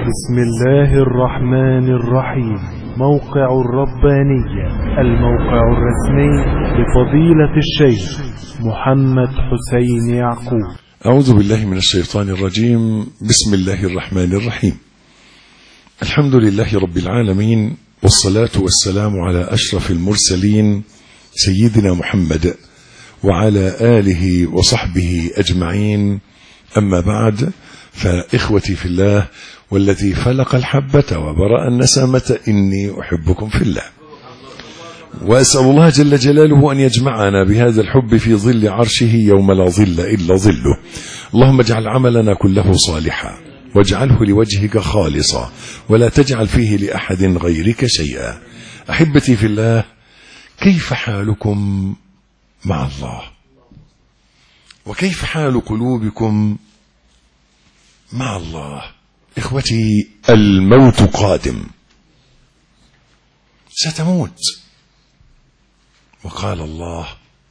بسم الله الرحمن الرحيم. موقع الربانية، الموقع الرسمي لفضيلة الشيخ محمد حسين يعقوب. أعوذ بالله من الشيطان الرجيم. بسم الله الرحمن الرحيم. الحمد لله رب العالمين، والصلاة والسلام على أشرف المرسلين سيدنا محمد وعلى آله وصحبه أجمعين. أما بعد، فإخوتي في الله والذي فلق الحبة وبرأ النسمة، إني أحبكم في الله، وأسأل الله جل جلاله أن يجمعنا بهذا الحب في ظل عرشه يوم لا ظل إلا ظله. اللهم اجعل عملنا كله صالحا، واجعله لوجهك خالصا، ولا تجعل فيه لأحد غيرك شيئا. أحبتي في الله، كيف حالكم مع الله؟ وكيف حال قلوبكم مع الله؟ إخوتي، الموت قادم، ستموت. وقال الله: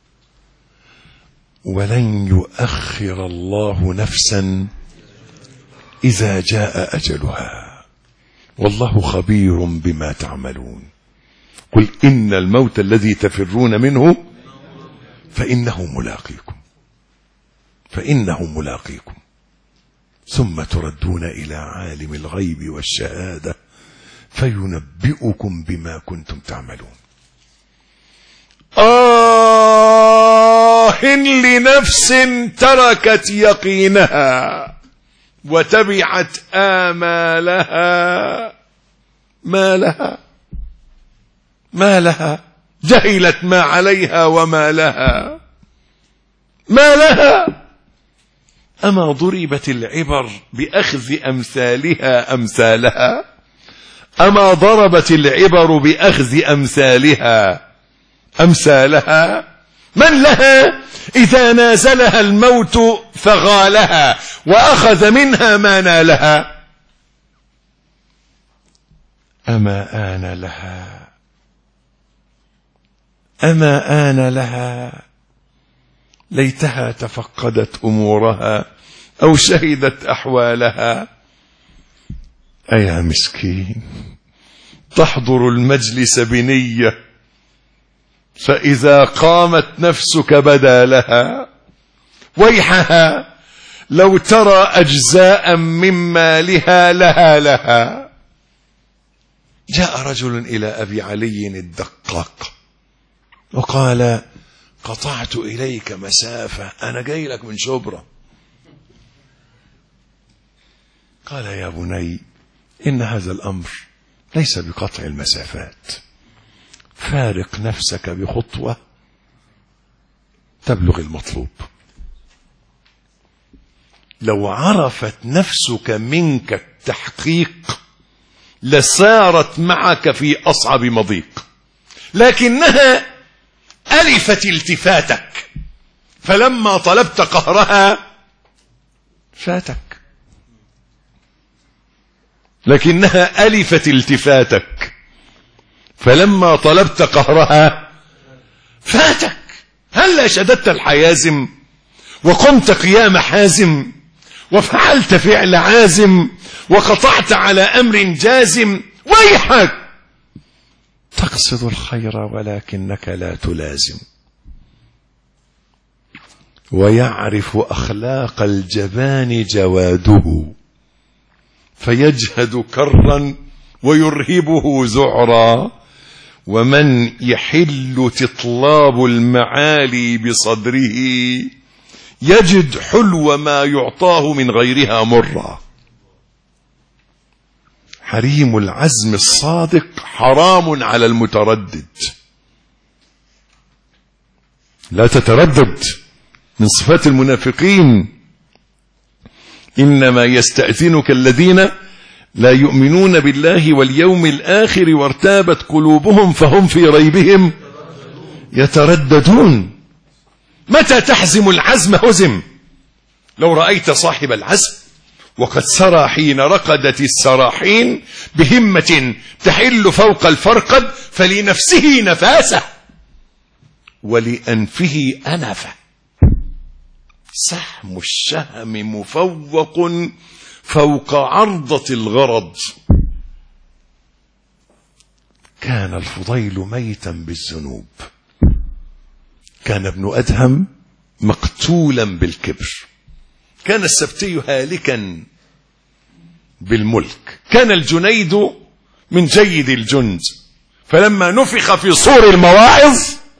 ولن يؤخر الله نفسا إذا جاء أجلها، والله خبير بما تعملون. قل إن الموت الذي تفرون منه فإنه ملاقيكم ثم تردون إلى عالم الغيب والشهادة فينبئكم بما كنتم تعملون. لنفس تركت يقينها وتبعت آمالها. ما لها جهلت ما عليها وما لها. أما ضربت العبر بأخذ أمثالها أما ضربت العبر بأخذ أمثالها. من لها إذا نازلها الموت فغالها وأخذ منها ما نالها. أما آن لها ليتها تفقدت أمورها أو شهدت أحوالها. أيا مسكين، تحضر المجلس بنية، فإذا قامت نفسك بدا لها. ويحها لو ترى أجزاء من مالها لها. جاء رجل إلى أبي علي الدقاق وقال: قطعت إليك مسافة، أنا جاي لك من شبرا. قال: يا بني، إن هذا الأمر ليس بقطع المسافات، فارق نفسك بخطوة تبلغ المطلوب. لو عرفت نفسك منك التحقيق لسارت معك في أصعب مضيق، لكنها ألفت التفاتك، فلما طلبت قهرها فاتك. لكنها ألفت التفاتك، فلما طلبت قهرها فاتك. هل شددت الحيازم وقمت قيام حازم وفعلت فعل عازم وقطعت على أمر جازم؟ ويحك، تقصد الخير ولكنك لا تلازم. ويعرف أخلاق الجبان جواده، فيجهد كرا ويرهبه زعرا. ومن يحل تطلاب المعالي بصدره يجد حلو ما يعطاه من غيرها مرا. حريم العزم الصادق حرام على المتردد. لا تتردد، من صفات المنافقين. إنما يستأذنك الذين لا يؤمنون بالله واليوم الآخر وارتابت قلوبهم فهم في ريبهم يترددون. متى تحزم العزم هزم. لو رأيت صاحب العزم وقد سرى حين رقدت السراحين بهمة تحل فوق الفرقد، فلنفسه نفاسة ولأنفه أنفة. سهم الشهم مفوق فوق عرضة الغرض. كان الفضيل ميتا بالذنوب، كان ابن أدهم مقتولا بالكبر، كان السبتي هالكا بالملك، كان الجنيد من جيد الجند، فلما نفخ في صور المواعظ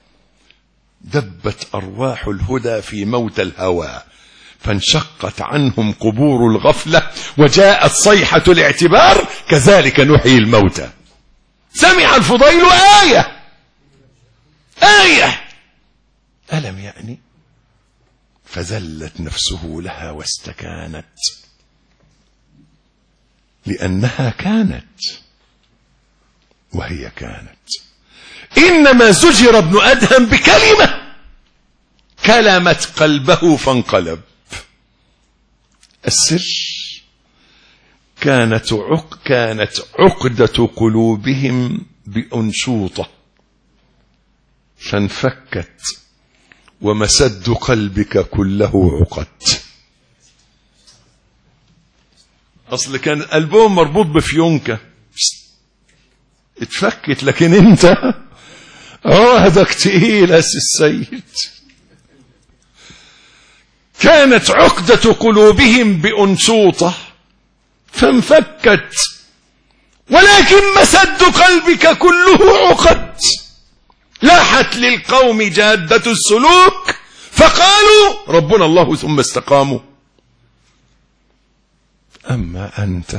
دبت أرواح الهدى في موت الهوى، فانشقت عنهم قبور الغفلة وجاءت صيحة الاعتبار، كذلك نحيي الموتى. سمع الفضيل آية ألم يعني؟ فذلت نفسه لها واستكانت، لأنها كانت وهي كانت. إنما زجر ابن أدهم بكلمة كلمت قلبه فانقلب. السر كانت عقدة قلوبهم بأنشوطة فانفكت، ومسد قلبك كله عقد. أصل كان قلبهم مربوط بفيونكة اتفكت، لكن انت عهدك تقيل يا السيد. كانت عقدة قلوبهم بأنشوطة فانفكت، ولكن مسد قلبك كله عقد. لاحت للقوم جادة السلوك فقالوا ربنا الله ثم استقاموا. أما أنت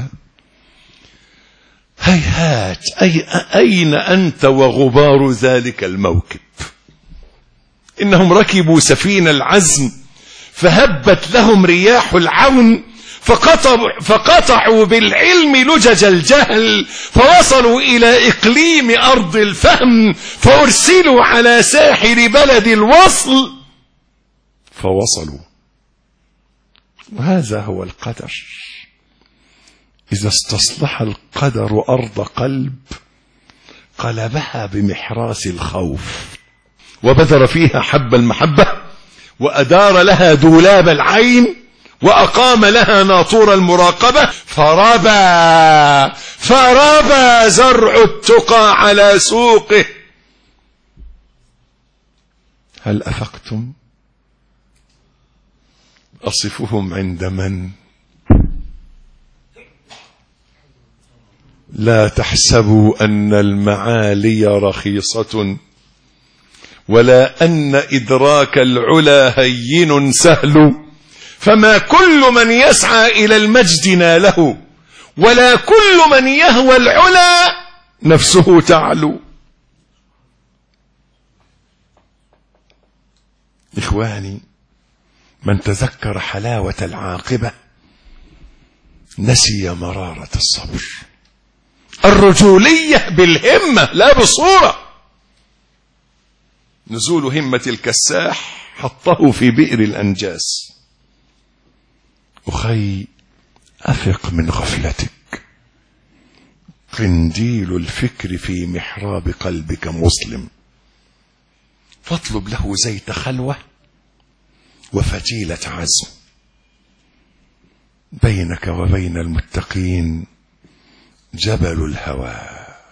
هيهات، أين أنت وغبار ذلك الموكب؟ إنهم ركبوا سفينة العزم فهبت لهم رياح العون، فقطعوا بالعلم لجج الجهل، فوصلوا إلى إقليم أرض الفهم، فأرسلوا على ساحل بلد الوصل فوصلوا. وهذا هو القدر. إذا استصلح القدر أرض قلب قلبها بمحراس الخوف، وبذر فيها حب المحبة، وأدار لها دولاب العين، وأقام لها ناطور المراقبة، فربى زرع التقى على سوقه. هل أفقتم؟ أصفهم عند من؟ لا تحسبوا أن المعالي رخيصة، ولا أن إدراك العلا هين سهل، فما كل من يسعى إلى المجد ناله، ولا كل من يهوى العلا نفسه تعلو. إخواني، من تذكر حلاوة العاقبة نسي مرارة الصبر. الرجولية بالهمة لا بصورة. نزول همة الكساح حطه في بئر الأنجاس. أخي، أفق من غفلتك، قنديل الفكر في محراب قلبك مسلم، فاطلب له زيت خلوة وفتيلة عزم. بينك وبين المتقين جبل الهوى،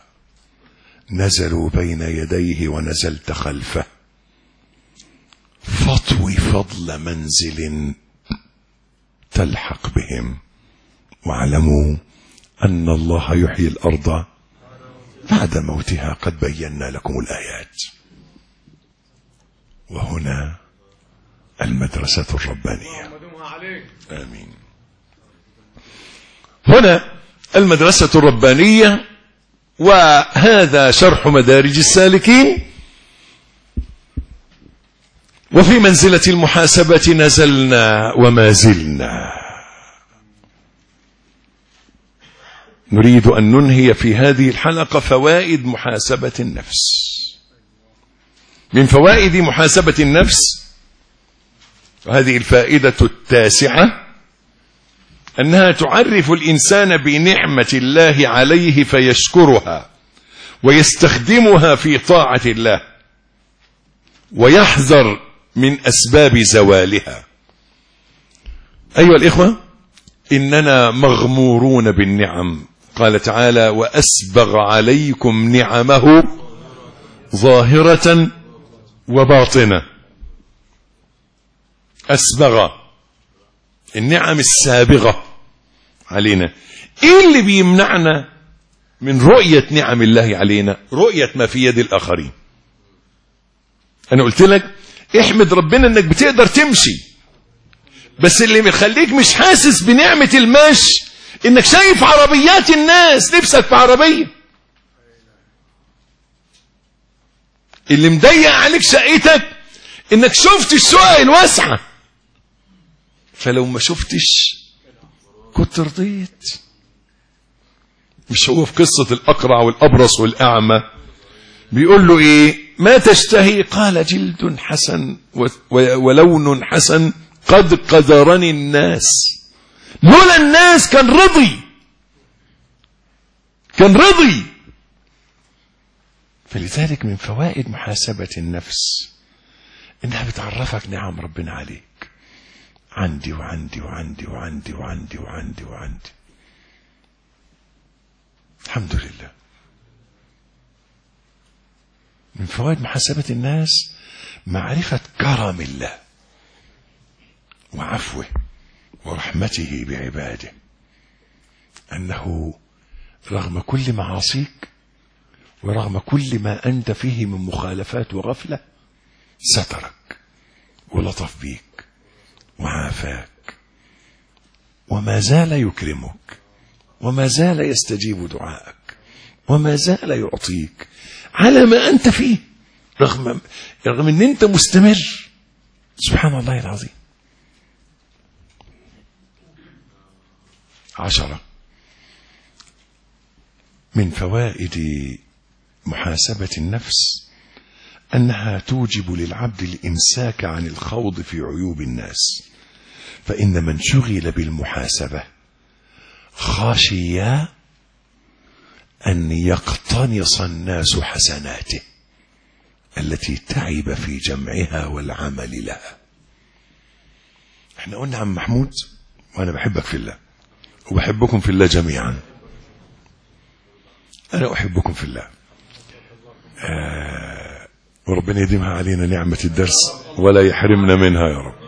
نزلوا بين يديه ونزلت خلفه، فاطوي فضل منزل تلحق بهم، واعلموا أن الله يحيي الأرض بعد موتها، قد بينا لكم الآيات. وهنا المدرسة الربانية. آمين. هنا المدرسة الربانية، وهذا شرح مدارج السالكين. وفي منزلة المحاسبة نزلنا وما زلنا. نريد أن ننهي في هذه الحلقة فوائد محاسبة النفس. من فوائد محاسبة النفس، وهذه الفائدة التاسعة، أنها تعرف الإنسان بنعمة الله عليه فيشكرها ويستخدمها في طاعة الله، ويحذر من أسباب زوالها. أيها الإخوة، إننا مغمورون بالنعم. قال تعالى وأسبغ عليكم نعمه ظاهرة وباطنة. أسبغ النعم السابغة علينا. إيه اللي بيمنعنا من رؤية نعم الله علينا؟ رؤية ما في يد الآخرين. أنا قلت لك احمد ربنا انك بتقدر تمشي، بس اللي مخليك مش حاسس بنعمة المشي انك شايف عربيات الناس، نفسك في عربية. اللي مضيق عليك شقتك انك شفت الشقق الواسعة، فلو ما شفتش كنت رضيت. مش هو في قصة الأقرع والأبرص والأعمى بيقول له ايه؟ ما تشتهي؟ قال جلد حسن ولون حسن قد قدرني الناس. لولا الناس كان رضي. فلذلك من فوائد محاسبة النفس انها بتعرفك نعم ربنا عليك. عندي وعندي وعندي وعندي وعندي وعندي وعندي. الحمد لله. من فوائد محاسبة الناس معرفة كرم الله وعفوه ورحمته بعباده، أنه رغم كل معاصيك ورغم كل ما أنت فيه من مخالفات وغفلة سترك ولطف بيك وعافاك، وما زال يكرمك، وما زال يستجيب دعائك، وما زال يعطيك على ما أنت فيه، رغم أن أنت مستمر. سبحان الله العظيم. 10 من فوائد محاسبة النفس أنها توجب للعبد الإمساك عن الخوض في عيوب الناس، فإن من شغل بالمحاسبة خاشيا أن يقتنص الناس حسناته التي تعب في جمعها والعمل لها. احنا قلنا عم محمود وأنا بحبك في الله وبحبكم في الله جميعا. أنا أحبكم في الله. وربنا يديمها علينا نعمة الدرس ولا يحرمنا منها يا رب.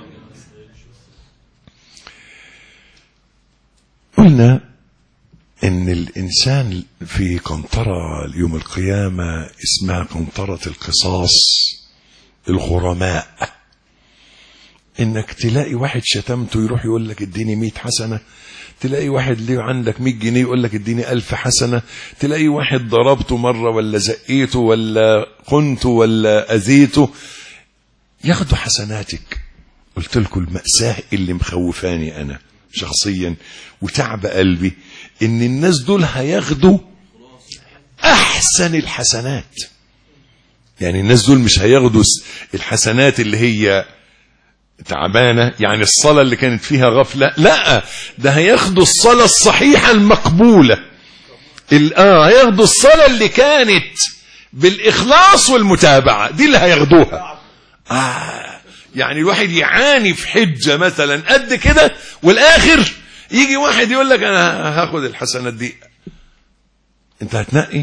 قلنا إن الإنسان في قنطرة يوم القيامة اسمها قنطرة القصاص الغرماء. إنك تلاقي واحد شتمته يروح يقول لك اديني 100 حسنة، تلاقي واحد ليه عندك 100 جنيه يقول لك اديني 1000 حسنة، تلاقي واحد ضربته مرة ولا زقيته ولا قنته ولا أذيته ياخدوا حسناتك. قلت لكم المأساة اللي مخوفاني أنا شخصيا وتعب قلبي إن الناس دول هياخدوا أحسن الحسنات. يعني الناس دول مش هياخدوا الحسنات اللي هي تعبانة، يعني الصلاة اللي كانت فيها غفلة، لا، ده هياخدوا الصلاة الصحيحة المقبولة. هياخدوا الصلاة اللي كانت بالإخلاص والمتابعة، دي اللي هياخدوها. يعني الواحد يعاني في حجة مثلا قد كده، والآخر يجي واحد يقول لك أنا هاخد الحسنات دي. أنت هتنقي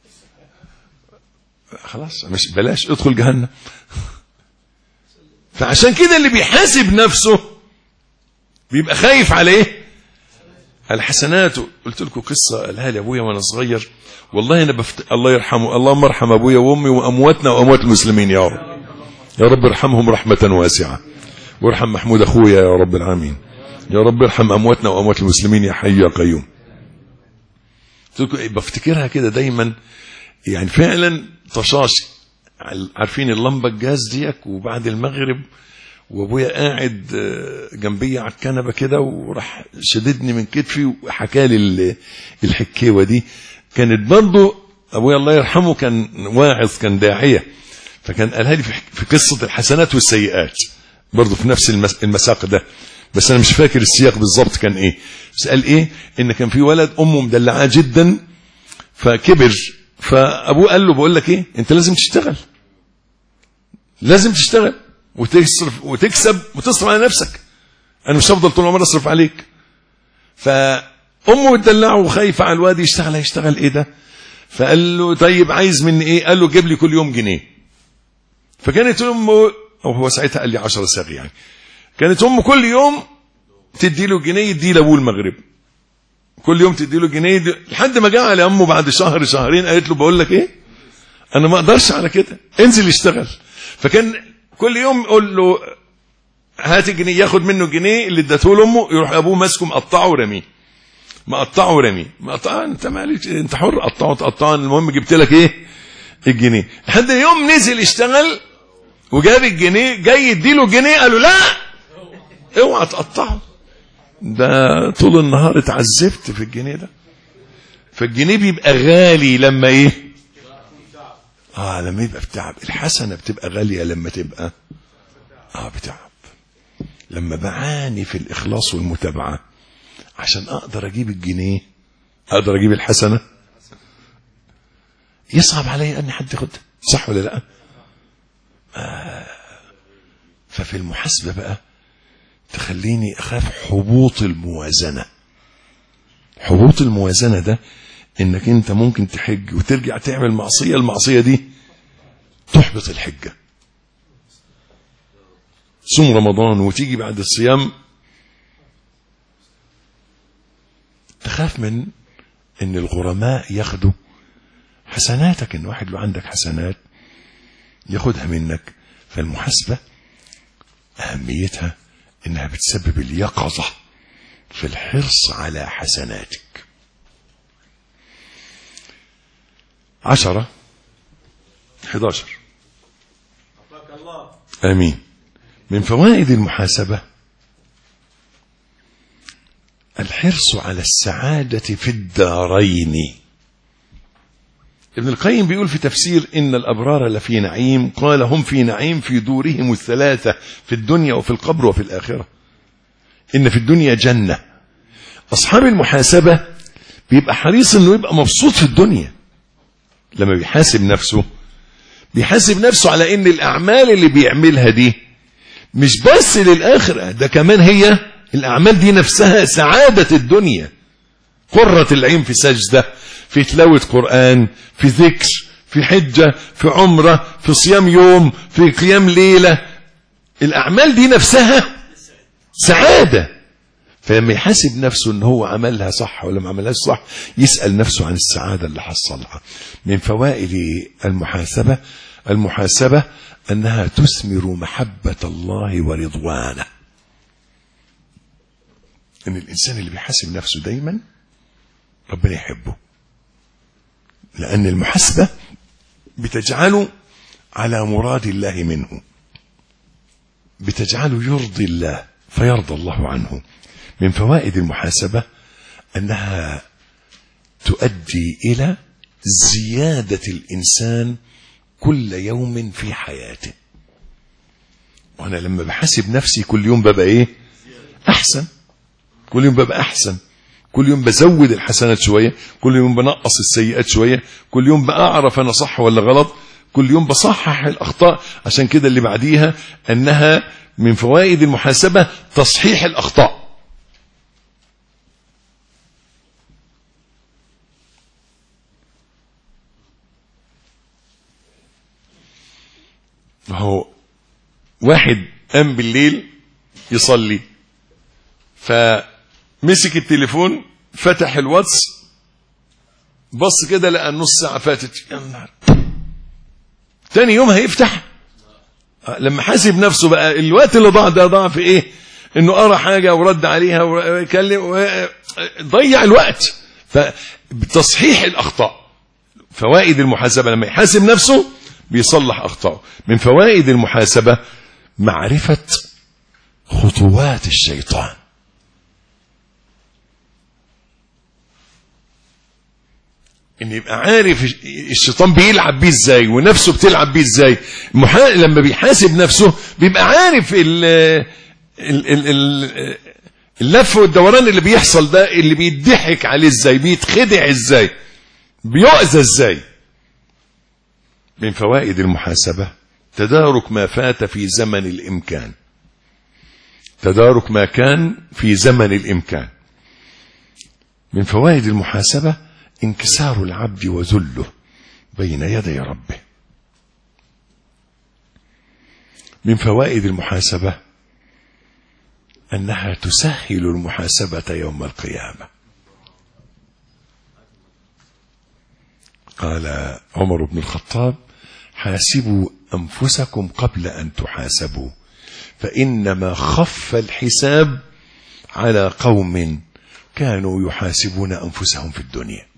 خلاص، مش بلاش ادخل جهنم. فعشان كده اللي بيحاسب نفسه بيبقى خايف عليه الحسنات. قلت لكم قصة قالها لي أبويا وأنا صغير، والله أنا الله يرحمه، اللهم ارحم أبويا وأمي وأمواتنا وأموات المسلمين يا رب. يا رب ارحمهم رحمة واسعة، وارحم محمود أخويا يا رب العالمين. يا رب ارحم أمواتنا وأموات المسلمين يا حي يا قيوم. قلت لكم بفتكرها كده دايما، يعني فعلا طشاش. عارفين اللمبة الجاز ديك، وبعد المغرب وابويا قاعد جنبي على الكنبه كده، وراح شددني من كتفي وحكى لي الحكايه دي. كانت برضه ابويا الله يرحمه كان واعظ، كان داعيه، فكان قالها لي في قصه الحسنات والسيئات برضه في نفس المساق ده، بس انا مش فاكر السياق بالظبط كان ايه. بس قال ايه؟ ان كان في ولد امه مدلعاه جدا فكبر، فابوه قال له بقول لك ايه، انت لازم تشتغل وتصرف وتكسب وتصرف على نفسك، انا مش هفضل طول عمري اصرف عليك. فامه بتدلعه وخايفه على الواد هيشتغل ايه ده؟ فقال له طيب عايز مني ايه؟ قال له جيب لي كل يوم جنيه. فكانت امه، او هو ساعتها قال لي 10 صاغ يعني، كانت امه كل يوم تدي له جنيه يدي لابوه المغرب، كل يوم تدي له جنيه لحد ما جاء على امه بعد شهر شهرين قالت له بقول لك ايه، انا ما اقدرش على كده، انزل اشتغل. فكان كل يوم يقول له هات الجنيه، ياخد منه الجنيه اللي ادته له امه، يروح ابوه ماسكه مقطعه ورميه، مقطعه ورميه، مقطعه انت مالك انت حر، قطعه المهم جبت لك ايه؟ الجنيه. لحد يوم نزل اشتغل وجاب الجنيه، جاي يديله الجنيه قالوا لا اوعى تقطعه، ده طول النهار اتعذبت في الجنيه ده. فالجنيه بيبقى غالي لما ايه؟ لما يبقى بتعب. الحسنه بتبقى غاليه لما تبقى بتعب. لما بعاني في الاخلاص والمتابعه عشان اقدر اجيب الجنيه، اقدر اجيب الحسنه، يصعب علي ان حد ياخدها، صح ولا لا؟ ففي المحاسبه بقى تخليني اخاف حبوط الموازنه. حبوط الموازنه ده انك انت ممكن تحج وترجع تعمل معصيه، المعصيه دي تحبط الحجه. صوم رمضان وتيجي بعد الصيام تخاف من ان الغرماء ياخدوا حسناتك، ان واحد لو عندك حسنات ياخدها منك. فالمحاسبه اهميتها انها بتسبب اليقظه في الحرص على حسناتك. 10 11 امين. من فوائد المحاسبه الحرص على السعاده في الدارين. ابن القيم بيقول في تفسير إن الأبرار لفي نعيم، قال هم في نعيم في دورهم الثلاثة، في الدنيا وفي القبر وفي الآخرة. إن في الدنيا جنة. أصحاب المحاسبة بيبقى حريص إنه يبقى مبسوط في الدنيا. لما بيحاسب نفسه على إن الأعمال اللي بيعملها دي مش بس للآخرة، ده كمان هي الأعمال دي نفسها سعادة الدنيا. قرة العين في سجدة، في تلاوة قرآن، في ذكر، في حجة، في عمرة، في صيام يوم، في قيام ليلة. الأعمال دي نفسها سعادة. فلما يحاسب نفسه ان هو عملها صح ولا ما عملهاش صح، يسأل نفسه عن السعادة اللي حصلها. من فوائد المحاسبة أنها تثمر محبة الله ورضوانه. ان الإنسان اللي بيحاسب نفسه دايما ربنا يحبه، لأن المحاسبة بتجعله على مراد الله منه، بتجعله يرضي الله فيرضى الله عنه. من فوائد المحاسبة أنها تؤدي إلى زيادة الإنسان كل يوم في حياته. وأنا لما بحاسب نفسي كل يوم ببقى إيه؟ أحسن. كل يوم ببقى أحسن، كل يوم بزود الحسنات شوية، كل يوم بنقص السيئات شوية، كل يوم بأعرف أنا صح ولا غلط، كل يوم بصحح الأخطاء. عشان كده اللي بعديها أنها من فوائد المحاسبة تصحيح الأخطاء. هو واحد قام بالليل يصلي، فمسك التليفون، فتح الواتس، بص كده لقى نص ساعة فاتت، يا نهار. تاني يوم هيفتح، لما حاسب نفسه بقى الوقت اللي ضاع في ايه؟ انه قرأ حاجة ورد عليها وكلم، ضيع الوقت. فتصحيح الأخطاء. فوائد المحاسبة لما يحاسب نفسه بيصلح أخطاءه. من فوائد المحاسبة معرفة خطوات الشيطان. ان يبقى عارف الشيطان بيلعب بيه ازاي ونفسه بتلعب بيه ازاي. لما بيحاسب نفسه بيبقى عارف اللف والدوران اللي بيحصل ده، اللي بيضحك عليه ازاي، بيتخدع ازاي، بيؤذى ازاي. من فوائد المحاسبة تدارك ما فات في زمن الإمكان. تدارك ما كان في زمن الإمكان. من فوائد المحاسبة انكسار العبد وذله بين يدي ربه. من فوائد المحاسبة أنها تسهل المحاسبة يوم القيامة. قال عمر بن الخطاب: حاسبوا أنفسكم قبل أن تحاسبوا، فإنما خف الحساب على قوم كانوا يحاسبون أنفسهم في الدنيا.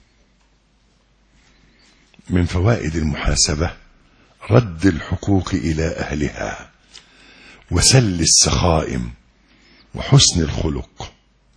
من فوائد المحاسبة رد الحقوق إلى أهلها وسل السخائم وحسن الخلق.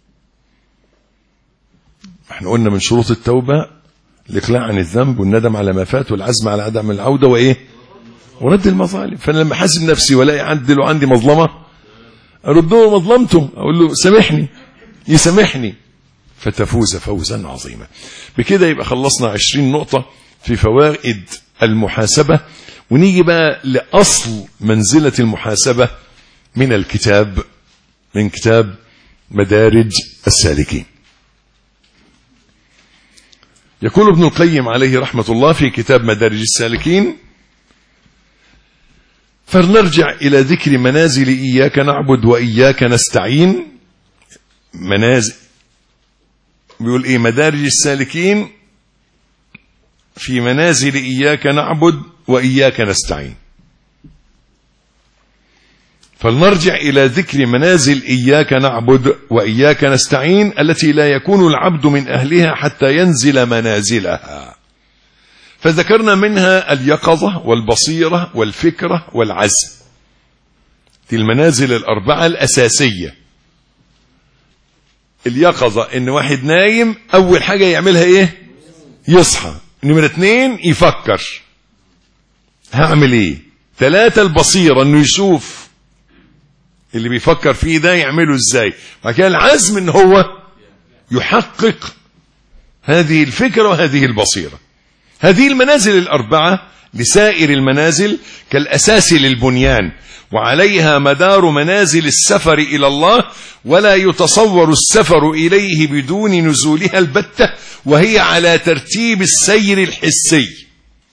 احنا قلنا من شروط التوبة الإقلاع عن الذنب والندم على ما فات والعزم على عدم العودة ورد المظالم. فأنا لما حاسب نفسي ولا يعدل عندي مظلمة أرده مظلمته، أقول له سامحني، يسامحني، فتفوز فوزا عظيما. بكده يبقى خلصنا 20 نقطة في فوائد المحاسبة. ونيجي بقى لأصل منزلة المحاسبة من كتاب مدارج السالكين. يقول ابن القيم عليه رحمة الله في كتاب مدارج السالكين: فلنرجع إلى ذكر منازل إياك نعبد وإياك نستعين. منازل بيقول إيه؟ مدارج السالكين في منازل إياك نعبد وإياك نستعين. فلنرجع إلى ذكر منازل إياك نعبد وإياك نستعين التي لا يكون العبد من أهلها حتى ينزل منازلها. فذكرنا منها اليقظة والبصيرة والفكرة والعزم، دي المنازل الأربعة الأساسية. اليقظة إن واحد نايم أول حاجة يعملها إيه؟ يصحى. نمرة 2 يفكر هعمل إيه. 3 البصيرة إنه يشوف اللي بيفكر فيه ده يعمله إزاي. بعد كده العزم إن هو يحقق هذه الفكرة وهذه البصيرة. هذه المنازل الأربعة لسائر المنازل كالأساس للبنيان، وعليها مدار منازل السفر إلى الله، ولا يتصور السفر إليه بدون نزولها البتة، وهي على ترتيب السير الحسي.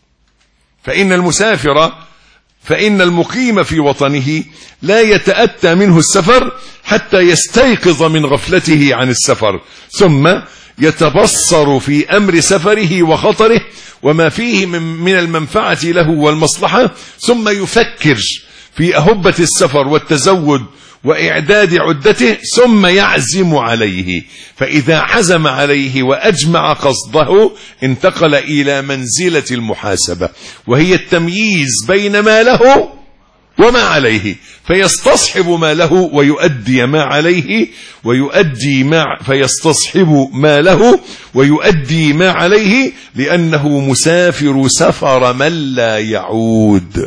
فإن المقيم في وطنه لا يتأتى منه السفر حتى يستيقظ من غفلته عن السفر، ثم يتبصر في أمر سفره وخطره وما فيه من المنفعة له والمصلحة، ثم يفكر في أهبة السفر والتزود وإعداد عدته، ثم يعزم عليه. فإذا عزم عليه وأجمع قصده انتقل إلى منزلة المحاسبة، وهي التمييز بين ما له وما عليه، فيستصحب ما له ويؤدي ما عليه، فيستصحب ما له ويؤدي ما عليه، لأنه مسافر سفر من لا يعود.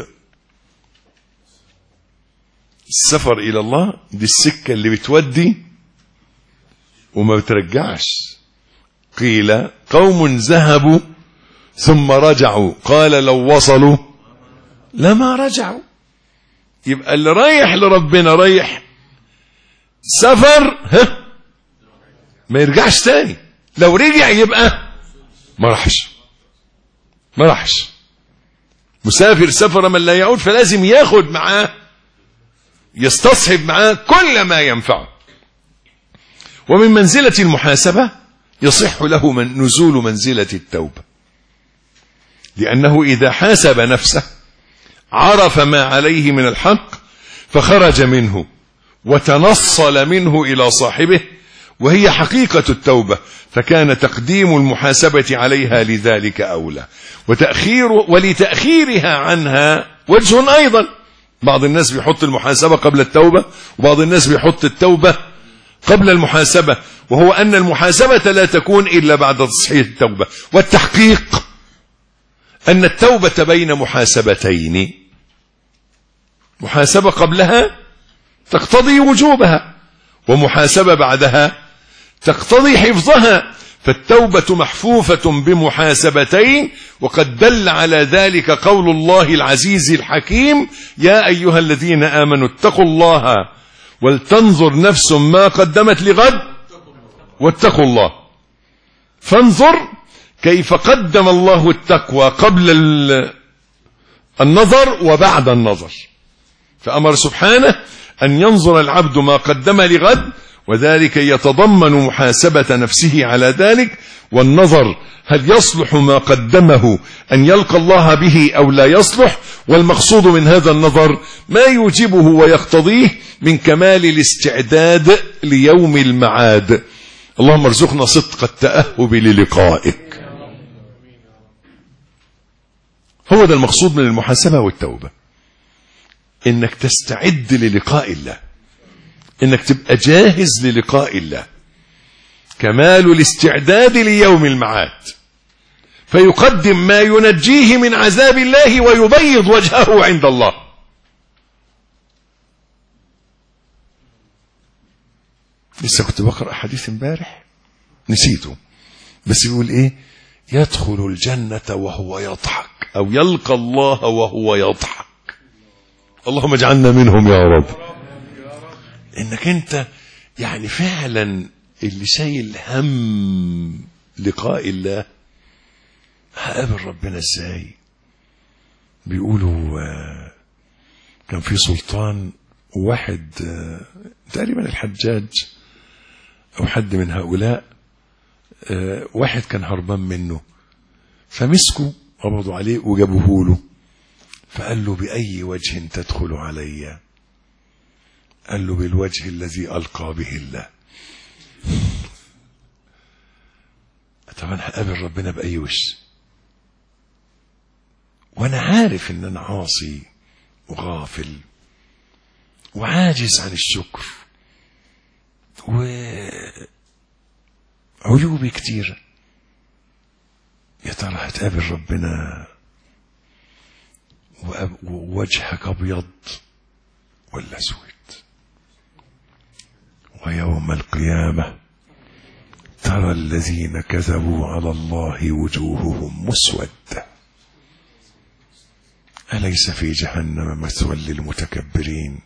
السفر إلى الله دي السكة اللي بتودي وما بترجعش. قيل قوم ذهبوا ثم رجعوا، قال لو وصلوا لما رجعوا. يبقى اللي رايح لربنا رايح سفر ما يرجعش تاني. لو رجع يبقى ما راحش. مسافر سفر من لا يعود، فلازم ياخد معاه، يستصحب معاه كل ما ينفعه. ومن منزلة المحاسبة يصح له نزول منزلة التوبة، لأنه إذا حاسب نفسه عرف ما عليه من الحق فخرج منه وتنصل منه إلى صاحبه، وهي حقيقة التوبة، فكان تقديم المحاسبة عليها لذلك أولى. ولتأخيرها عنها وجه أيضا. بعض الناس بيحط المحاسبة قبل التوبة، وبعض الناس بيحط التوبة قبل المحاسبة، وهو أن المحاسبة لا تكون إلا بعد تصحيح التوبة. والتحقيق أن التوبة بين محاسبتين، محاسبة قبلها تقتضي وجوبها، ومحاسبة بعدها تقتضي حفظها، فالتوبة محفوفة بمحاسبتين. وقد دل على ذلك قول الله العزيز الحكيم: يا أيها الذين آمنوا اتقوا الله ولتنظر نفس ما قدمت لغد واتقوا الله. فانظر كيف قدم الله التقوى قبل النظر وبعد النظر. فأمر سبحانه أن ينظر العبد ما قدم لغد، وذلك يتضمن محاسبة نفسه على ذلك، والنظر هل يصلح ما قدمه أن يلقى الله به أو لا يصلح. والمقصود من هذا النظر ما يوجبه ويقتضيه من كمال الاستعداد ليوم المعاد. اللهم ارزقنا صدق التأهب للقائك. هو ده المقصود من المحاسبة والتوبة، انك تستعد للقاء الله، انك تبقى جاهز للقاء الله، كمال الاستعداد ليوم المعاد، فيقدم ما ينجيه من عذاب الله ويبيض وجهه عند الله. لسه كنت بقرأ حديث امبارح نسيته، بس بيقول ايه؟ يدخل الجنة وهو يضحك، او يلقى الله وهو يضحك. اللهم اجعلنا منهم يا رب. انك انت يعني فعلا اللي شايل هم لقاء الله، هقابل ربنا ازاي؟ بيقولوا كان في سلطان واحد تقريبا الحجاج او حد من هؤلاء، واحد كان هربان منه، فمسكوا قبضوا عليه وجابوه له، فقال له بأي وجه تدخل علي؟ قال له بالوجه الذي ألقى به الله. طبعا هقابل ربنا بأي وجه وانا عارف ان انا عاصي وغافل وعاجز عن الشكر وعيوبي كتيرة. يا ترى هتقابل ربنا ووجهك ابيض ولا اسود؟ ويوم القيامة ترى الذين كذبوا على الله وجوههم مسودة أليس في جهنم مثوى للمتكبرين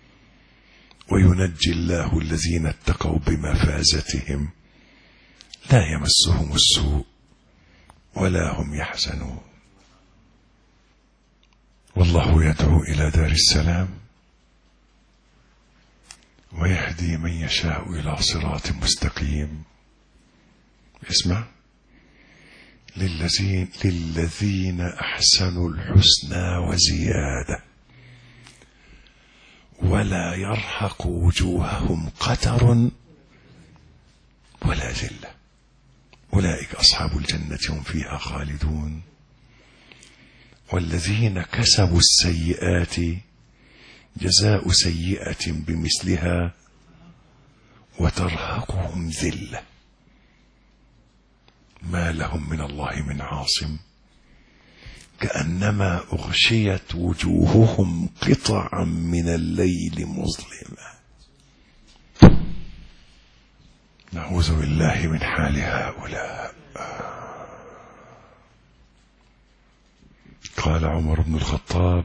وينجي الله الذين اتقوا بمفازتهم لا يمسهم السوء ولا هم يحزنون. والله يدعو إلى دار السلام ويهدي من يشاء إلى صراط مستقيم. اسمع: للذين أحسنوا الحسنى وزيادة ولا يرهق وجوههم قتر ولا ذلة أولئك أصحاب الجنة هم فيها خالدون. والذين كسبوا السيئات جزاء سيئة بمثلها وترهقهم ذلة ما لهم من الله من عاصم كأنما أغشيت وجوههم قطعا من الليل مظلمة. نعوذ بالله من حال هؤلاء. قال عمر بن الخطاب: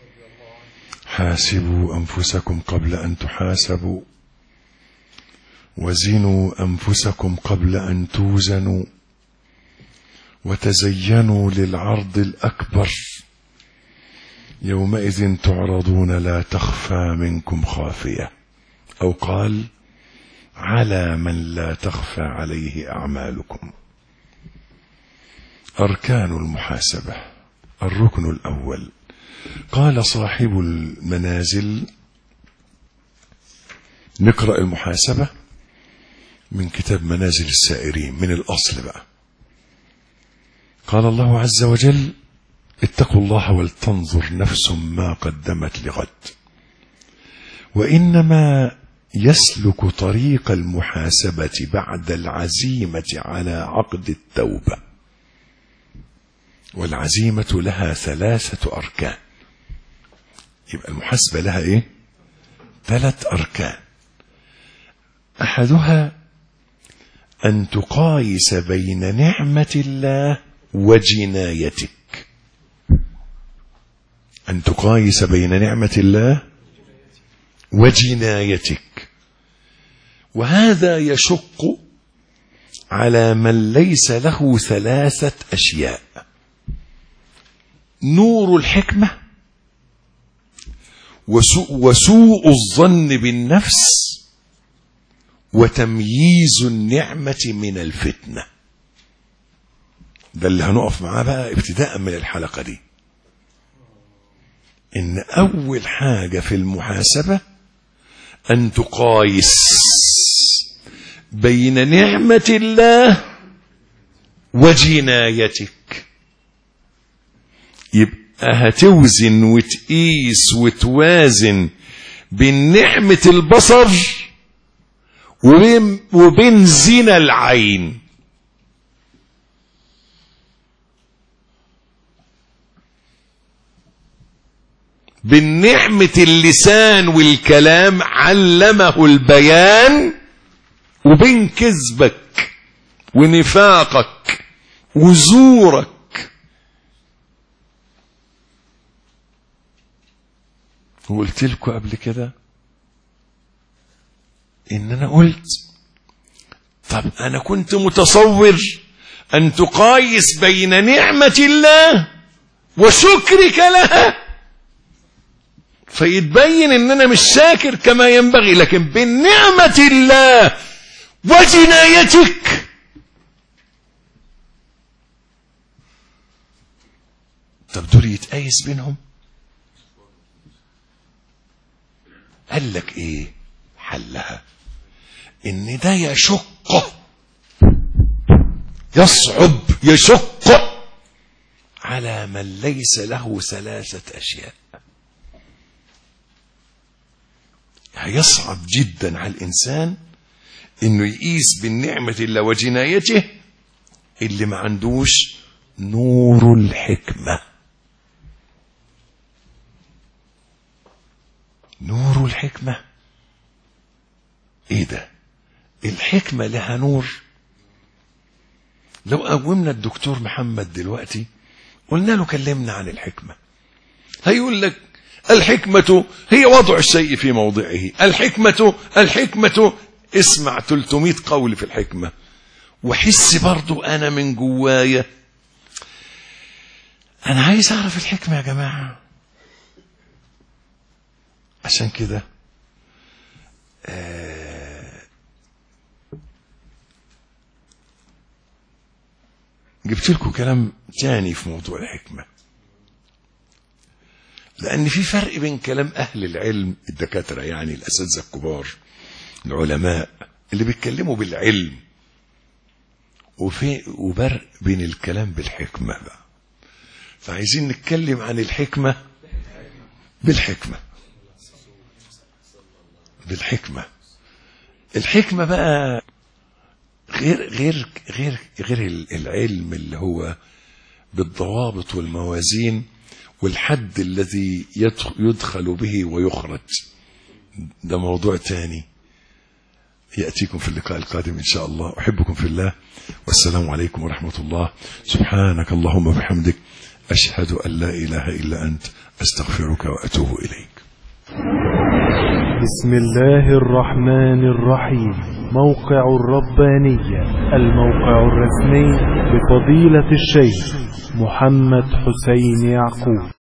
حاسبوا أنفسكم قبل أن تحاسبوا وزنوا أنفسكم قبل أن توزنوا وتزينوا للعرض الأكبر يومئذ تعرضون لا تخفى منكم خافية، أو قال: على من لا تخفى عليه أعمالكم. أركان المحاسبة. الركن الأول: قال صاحب المنازل، نقرأ المحاسبة من كتاب منازل السائرين من الأصل بقى. قال الله عز وجل: اتقوا الله ولتنظر نفس ما قدمت لغد. وإنما يسلك طريق المحاسبة بعد العزيمة على عقد التوبة، والعزيمة لها 3 أركان. يبقى المحاسبة لها ايه؟ 3 أركان. أحدها أن تقايس بين نعمة الله وجنايتك. أن تقايس بين نعمة الله وجنايتك، وهذا يشق على من ليس له 3 أشياء: نور الحكمة، وسوء الظن بالنفس، وتمييز النعمة من الفتنة. ده اللي هنقف معاه بقى ابتداء من الحلقة دي، إن أول حاجة في المحاسبة أن تقايس بين نعمة الله وجنايتك. يبقى هتوزن وتقيس وتوازن بين نعمة البصر وبين زنا العين. بين نعمة اللسان والكلام علمه البيان، وبين كذبك ونفاقك وزورك. وقلت لكم قبل كده ان انا قلت طب انا كنت متصور ان تقايس بين نعمة الله وشكرك لها فيتبين ان انا مش شاكر كما ينبغي، لكن بين نعمة الله وجنايتك طب دول يتقايس بينهم؟ قال لك ايه حلها؟ ان ده يشق على من ليس له 3 أشياء. هيصعب جدا على الإنسان انه يقيس بالنعمة الله وجنايته اللي ما عندوش نور الحكمة. نور الحكمة ايه ده؟ الحكمة لها نور. لو قومنا الدكتور محمد دلوقتي قلنا له كلمنا عن الحكمة، هيقول لك الحكمة هي وضع الشيء في موضعه. الحكمة اسمع 300 قول في الحكمة، وحس برضو انا من جوايا انا عايز اعرف الحكمة يا جماعة. عشان كده جبت لكم كلام تاني في موضوع الحكمة، لأن في فرق بين كلام أهل العلم الدكاترة، يعني الأساتذة الكبار العلماء اللي بيتكلموا بالعلم، وفرق بين الكلام بالحكمة بقى. فعايزين نتكلم عن الحكمة بالحكمة. الحكمة بقى غير العلم اللي هو بالضوابط والموازين والحد الذي يدخل به ويخرج. ده موضوع تاني يأتيكم في اللقاء القادم إن شاء الله. أحبكم في الله، والسلام عليكم ورحمة الله. سبحانك اللهم وبحمدك، أشهد أن لا إله إلا أنت، أستغفرك وأتوب إليك. بسم الله الرحمن الرحيم. موقع الربانية، الموقع الرسمي لفضيلة الشيخ محمد حسين يعقوب.